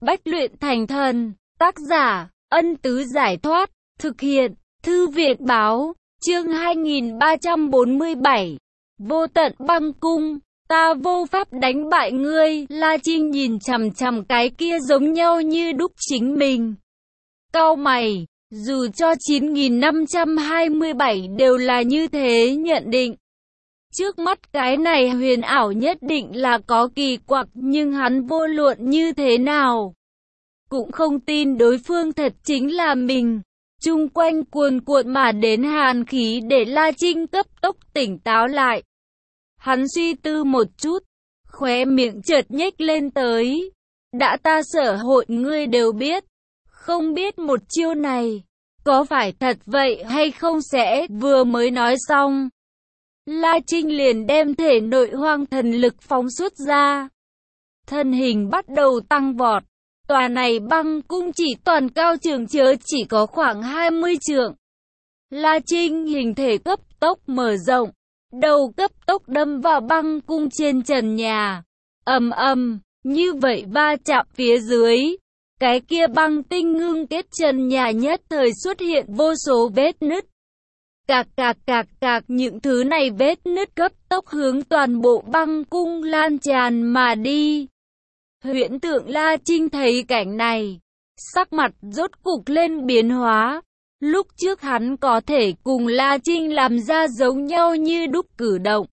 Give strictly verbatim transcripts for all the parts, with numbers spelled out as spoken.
Bách luyện thành thần. Tác giả, Ân Tứ Giải Thoát. Thực hiện, Thư Việt Báo. Chương hai nghìn ba trăm bốn mươi bảy. Vô tận băng cung. Ta vô pháp đánh bại ngươi. La Trinh nhìn chằm chằm cái kia giống nhau như đúc chính mình. Cau mày, dù cho chín nghìn năm trăm hai mươi bảy đều là như thế nhận định. Trước mắt cái này huyền ảo nhất định là có kỳ quặc, nhưng hắn vô luận như thế nào cũng không tin đối phương thật chính là mình. Chung quanh cuồn cuộn mà đến hàn khí để La Trinh cấp tốc tỉnh táo lại. Hắn suy tư một chút, khóe miệng chợt nhếch lên tới. Đã ta sở hội ngươi đều biết, không biết một chiêu này có phải thật vậy hay không sẽ vừa mới nói xong. La Trinh liền đem thể nội hoang thần lực phóng xuất ra. Thân hình bắt đầu tăng vọt. Tòa này băng cung chỉ toàn cao trường chớ chỉ có khoảng hai mươi trượng. La Trinh hình thể cấp tốc mở rộng, đầu cấp tốc đâm vào băng cung trên trần nhà. Ầm ầm, như vậy va chạm phía dưới, cái kia băng tinh ngưng kết trần nhà nhất thời xuất hiện vô số vết nứt. Cạc cạc cạc cạc, những thứ này vết nứt cấp tốc hướng toàn bộ băng cung lan tràn mà đi. Huyễn Tượng La Trinh thấy cảnh này, sắc mặt rốt cục lên biến hóa. Lúc trước hắn có thể cùng La Trinh làm ra giống nhau như đúc cử động,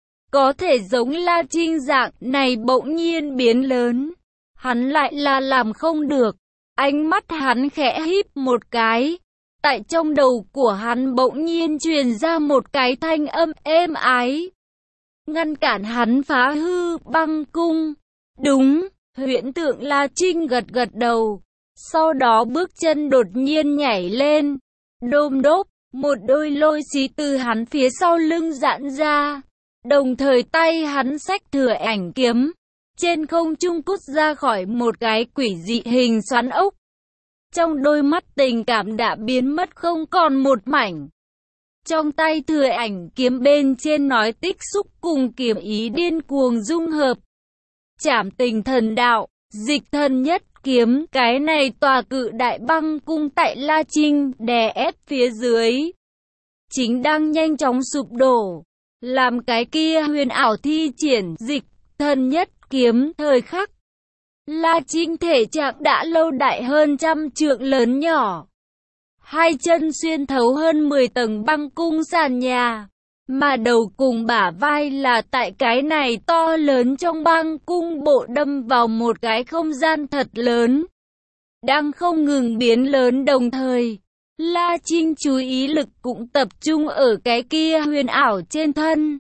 có thể giống La Trinh dạng này bỗng nhiên biến lớn, hắn lại là làm không được. Ánh mắt hắn khẽ híp một cái, tại trong đầu của hắn bỗng nhiên truyền ra một cái thanh âm êm ái, ngăn cản hắn phá hư băng cung. Đúng. Huyễn Tượng La Trinh gật gật đầu, sau đó bước chân đột nhiên nhảy lên. Đôm đốp, một đôi lôi xí từ hắn phía sau lưng giãn ra, đồng thời tay hắn xách thừa ảnh kiếm, trên không trung cút ra khỏi một cái quỷ dị hình xoắn ốc. Trong đôi mắt tình cảm đã biến mất không còn một mảnh. Trong tay thừa ảnh kiếm bên trên nói tích xúc cùng kiếm ý điên cuồng dung hợp. Trảm tình thần đạo, dịch thần nhất kiếm, cái này tòa cự đại băng cung tại La Trinh đè ép phía dưới, chính đang nhanh chóng sụp đổ. Làm cái kia huyền ảo thi triển dịch thần nhất kiếm thời khắc, La Trinh thể trạng đã lâu đại hơn trăm trượng lớn nhỏ. Hai chân xuyên thấu hơn mười tầng băng cung sàn nhà. Mà đầu cùng bả vai là tại cái này to lớn trong băng cung bộ đâm vào một cái không gian thật lớn, đang không ngừng biến lớn đồng thời. La Trinh chú ý lực cũng tập trung ở cái kia huyền ảo trên thân.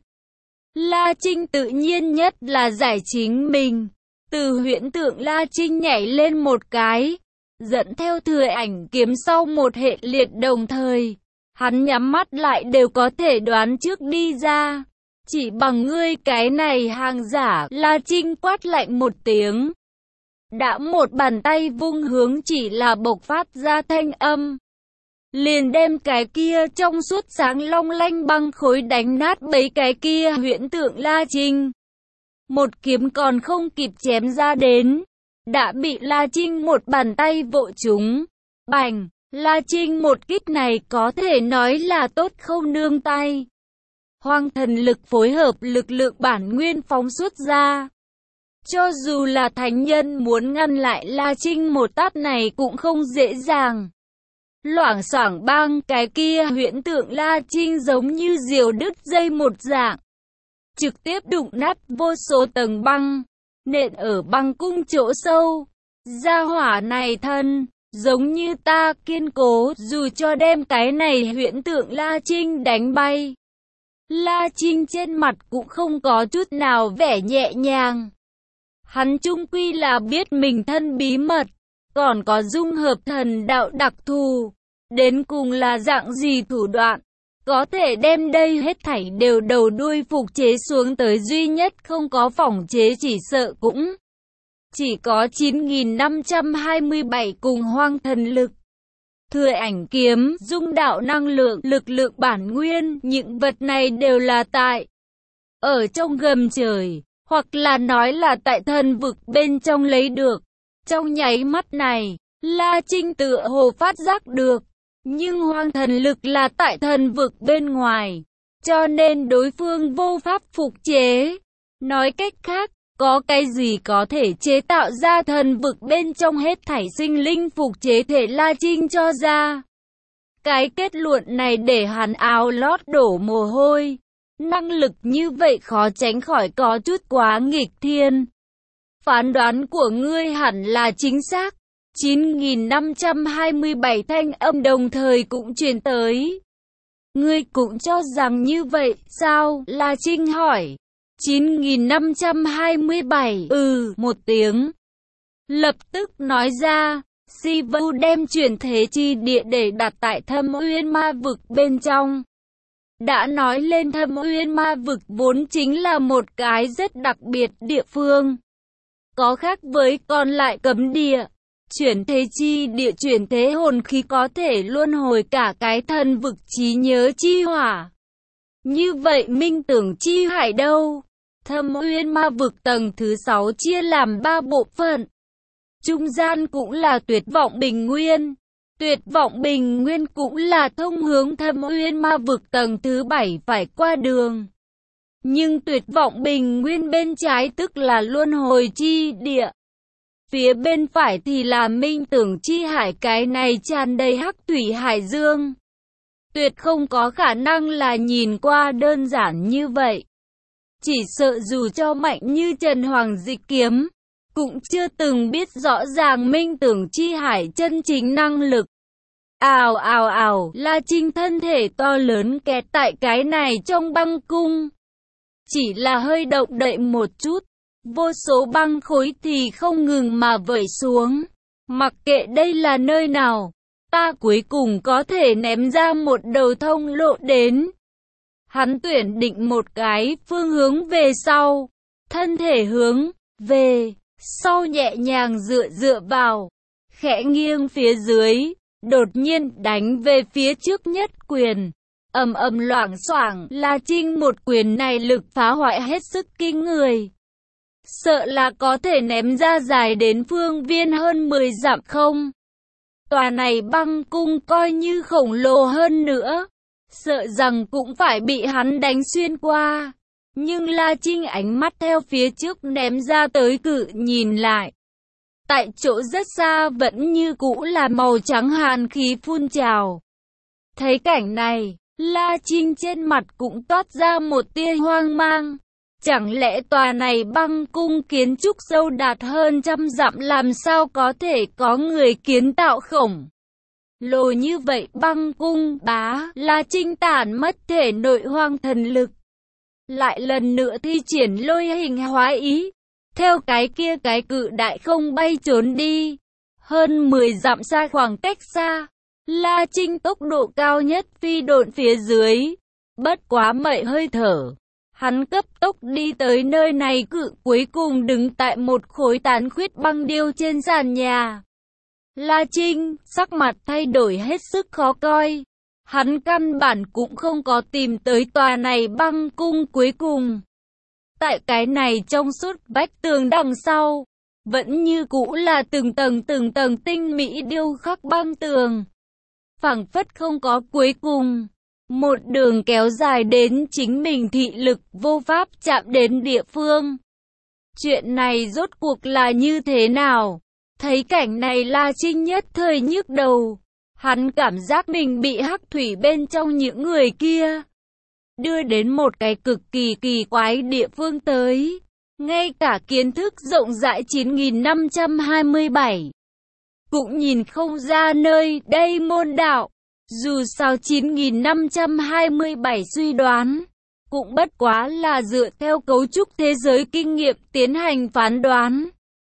La Trinh tự nhiên nhất là giải chính mình, từ Huyễn Tượng La Trinh nhảy lên một cái, dẫn theo thừa ảnh kiếm sau một hệ liệt đồng thời. Hắn nhắm mắt lại đều có thể đoán trước đi ra. Chỉ bằng ngươi cái này hàng giả. La Trinh quát lạnh một tiếng, đã một bàn tay vung hướng chỉ là bộc phát ra thanh âm, liền đem cái kia trong suốt sáng long lanh băng khối đánh nát bấy cái kia Huyễn Tượng La Trinh. Một kiếm còn không kịp chém ra đến, đã bị La Trinh một bàn tay vỗ trúng. Bành! La Trinh một kích này có thể nói là tốt không nương tay. Hoang thần lực phối hợp lực lượng bản nguyên phóng xuất ra. Cho dù là thánh nhân muốn ngăn lại La Trinh một tát này cũng không dễ dàng. Loảng xoảng bang, cái kia Huyễn Tượng La Trinh giống như diều đứt dây một dạng, trực tiếp đụng nát vô số tầng băng, nện ở băng cung chỗ sâu. Gia hỏa này thân giống như ta kiên cố, dù cho đem cái này Huyễn Tượng La Trinh đánh bay. La Trinh trên mặt cũng không có chút nào vẻ nhẹ nhàng. Hắn chung quy là biết mình thân bí mật, còn có dung hợp thần đạo đặc thù. Đến cùng là dạng gì thủ đoạn, có thể đem đây hết thảy đều đầu đuôi phục chế xuống tới, duy nhất không có phỏng chế chỉ sợ cũng chỉ có chín nghìn năm trăm hai mươi bảy cùng hoang thần lực. Thừa ảnh kiếm, dung đạo năng lượng, lực lượng bản nguyên, những vật này đều là tại ở trong gầm trời, hoặc là nói là tại thần vực bên trong lấy được. Trong nháy mắt này, La Trinh tựa hồ phát giác được, nhưng hoang thần lực là tại thần vực bên ngoài, cho nên đối phương vô pháp phục chế. Nói cách khác, có cái gì có thể chế tạo ra thần vực bên trong hết thảy sinh linh phục chế thể La Trinh cho ra. Cái kết luận này để hắn áo lót đổ mồ hôi. Năng lực như vậy khó tránh khỏi có chút quá nghịch thiên. Phán đoán của ngươi hẳn là chính xác. chín nghìn năm trăm hai mươi bảy thanh âm đồng thời cũng truyền tới. Ngươi cũng cho rằng như vậy, sao? La Trinh hỏi. chín nghìn năm trăm hai mươi bảy, ừ, một tiếng. Lập tức nói ra, Sivu đem chuyển thế chi địa để đặt tại Thâm Uyên Ma vực bên trong. Đã nói lên Thâm Uyên Ma vực vốn chính là một cái rất đặc biệt địa phương. Có khác với còn lại cấm địa. Chuyển thế chi địa chuyển thế hồn khí có thể luân hồi cả cái thần vực trí nhớ chi hỏa. Như vậy minh tưởng chi hải đâu? Thâm Uyên Ma vực tầng thứ sáu chia làm ba bộ phận. Trung gian cũng là Tuyệt Vọng Bình Nguyên. Tuyệt Vọng Bình Nguyên cũng là thông hướng Thâm Uyên Ma vực tầng thứ bảy phải qua đường. Nhưng Tuyệt Vọng Bình Nguyên bên trái tức là luân hồi chi địa. Phía bên phải thì là minh tưởng chi hải, cái này tràn đầy hắc thủy hải dương. Tuyệt không có khả năng là nhìn qua đơn giản như vậy. Chỉ sợ dù cho mạnh như Trần Hoàng Dịch Kiếm, cũng chưa từng biết rõ ràng minh tưởng chi hải chân chính năng lực. Ào ào ào, La Trinh thân thể to lớn kẹt tại cái này trong băng cung. Chỉ là hơi động đậy một chút, vô số băng khối thì không ngừng mà vẩy xuống. Mặc kệ đây là nơi nào, ta cuối cùng có thể ném ra một đầu thông lộ đến. Hắn tuyển định một cái phương hướng về sau, thân thể hướng về sau nhẹ nhàng dựa dựa vào, khẽ nghiêng phía dưới, đột nhiên đánh về phía trước nhất quyền. Ầm ầm loảng xoảng, La Trinh một quyền này lực phá hoại hết sức kinh người. Sợ là có thể ném ra dài đến phương viên hơn mười dặm không. Tòa này băng cung coi như khổng lồ hơn nữa, sợ rằng cũng phải bị hắn đánh xuyên qua. Nhưng La Trinh ánh mắt theo phía trước ném ra tới cự nhìn lại. Tại chỗ rất xa vẫn như cũ là màu trắng hàn khí phun trào. Thấy cảnh này, La Trinh trên mặt cũng toát ra một tia hoang mang. Chẳng lẽ tòa này băng cung kiến trúc sâu đạt hơn trăm dặm làm sao có thể có người kiến tạo khổng lồ như vậy? Băng cung bá, La Trinh tản mất thể nội hoang thần lực. Lại lần nữa thi triển lôi hình hóa ý. Theo cái kia cái cự đại không bay trốn đi. Hơn mười dặm xa khoảng cách xa, La Trinh tốc độ cao nhất phi độn phía dưới. Bất quá mấy hơi thở, hắn cấp tốc đi tới nơi này, cự cuối cùng đứng tại một khối tàn khuyết băng điêu trên sàn nhà. La Trinh, sắc mặt thay đổi hết sức khó coi. Hắn căn bản cũng không có tìm tới tòa này băng cung cuối cùng. Tại cái này trong suốt vách tường đằng sau, vẫn như cũ là từng tầng từng tầng tinh mỹ điêu khắc băng tường. Phảng phất không có cuối cùng. Một đường kéo dài đến chính mình thị lực vô pháp chạm đến địa phương. Chuyện này rốt cuộc là như thế nào? Thấy cảnh này La Trinh nhất thời nhức đầu. Hắn cảm giác mình bị hắc thủy bên trong những người kia đưa đến một cái cực kỳ kỳ quái địa phương tới. Ngay cả kiến thức rộng rãi chín nghìn năm trăm hai mươi bảy cũng nhìn không ra nơi đây môn đạo. Dù sao chín nghìn năm trăm hai mươi bảy suy đoán, cũng bất quá là dựa theo cấu trúc thế giới kinh nghiệm tiến hành phán đoán.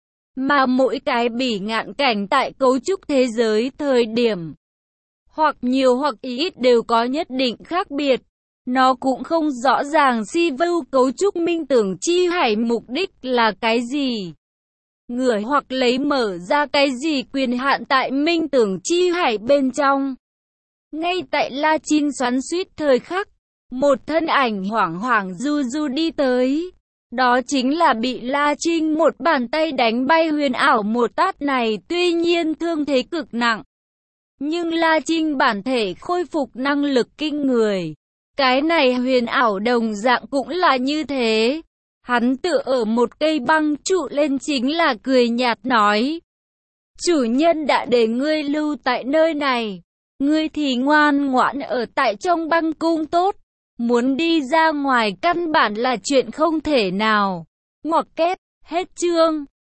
Mà mỗi cái bỉ ngạn cảnh tại cấu trúc thế giới thời điểm, hoặc nhiều hoặc ít đều có nhất định khác biệt. Nó cũng không rõ ràng si vưu cấu trúc minh tưởng chi hải mục đích là cái gì. Người hoặc lấy mở ra cái gì quyền hạn tại minh tưởng chi hải bên trong. Ngay tại La Trinh xoắn xuýt thời khắc, một thân ảnh hoảng hoảng du du đi tới. Đó chính là bị La Trinh một bàn tay đánh bay Huyền Ảo một tát này. Tuy nhiên thương thế cực nặng, nhưng La Trinh bản thể khôi phục năng lực kinh người. Cái này Huyền Ảo đồng dạng cũng là như thế. Hắn tựa ở một cây băng trụ lên chính là cười nhạt nói. Chủ nhân đã để ngươi lưu tại nơi này. Ngươi thì ngoan ngoãn ở tại trong băng cung tốt. Muốn đi ra ngoài căn bản là chuyện không thể nào. Ngoặc kép, hết chương.